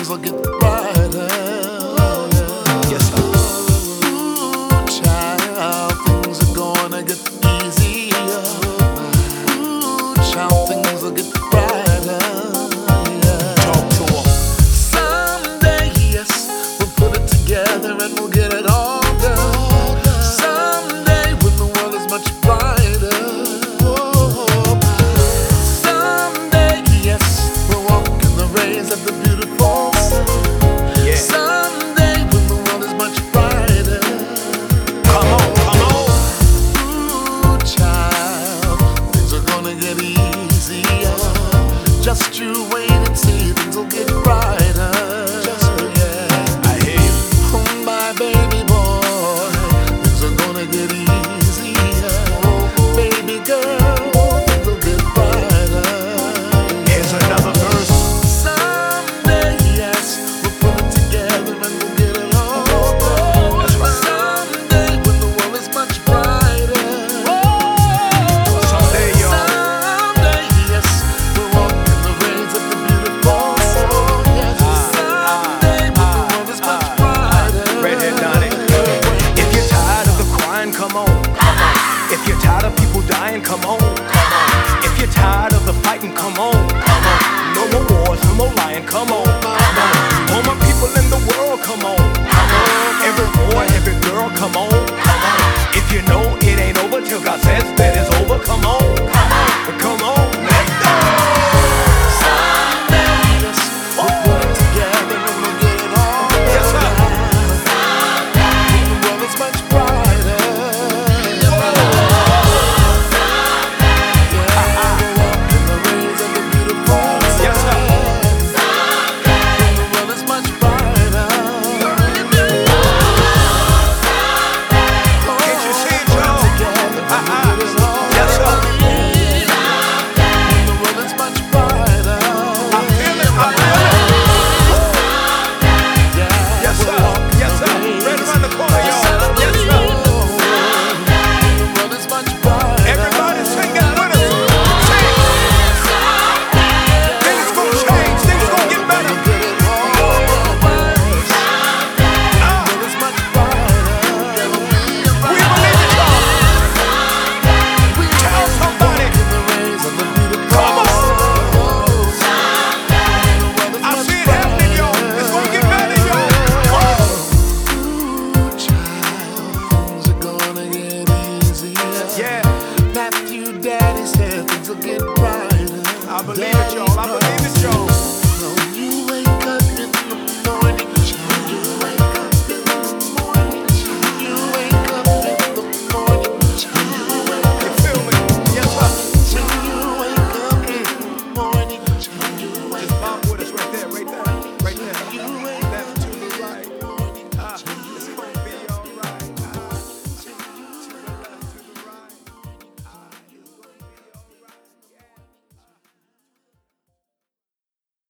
things will get brighter. Yes, sir. Ooh, child, things are gonna get easier. Ooh, child, things will get brighter. Talk to 'em. Someday, yes, we'll put it together and we'll get it all done. Someday, when the world is much brighter. Someday, yes, we'll walk in the rays of the beautiful sun. Yeah. Someday, when the world is much brighter. Come on, come on. Ooh, child, things are gonna get easier. Just you wait and see, things will get brighter. Yeah. I hear you. Oh, my baby boy, things are gonna get easier. Baby girl, things will get brighter. Here's another verse. Someday, yes, we'll put it together and we'll get it all done. That's right. Someday, when the world is much brighter. Someday, y'all. Someday, yes, we'll walk in the rays of the beautiful sun. Yes, someday, when the world is much brighter. Redhead Donnie. If you're tired of the crying, come on. If you're tired of people dying, come on. If you're tired of the fighting, come on. No more wars, no more lying, come on. All my people in the world, come on. Every boy, every girl, come on. If you know it ain't over till God says that it's over, come on. Come on, let's go. Someday, yes, we'll put it together and we'll get it all Yes, sir. done. When the world is much brighter. Yeah, we'll walk in the rays of the beautiful sun. Yes, sir. When the world is much brighter. Can't you see it, Put it y'all? together and we'll get it all Yes, sir. done. When the world is much brighter. I feel it, I feel it. Yes, sir. Yes, sir. Right around the corner, y'all. Yes, sir. Everybody sing it with us. Sing. Things gonna change. Things gonna get better. We believe it, y'all. Tell somebody. Come on. I see it happening, y'all. It's gonna get better, y'all. Things are gonna get easier. Yeah, Matthew, Daddy said things will get brighter. I believe it, y'all. I believe it, y'all. No, you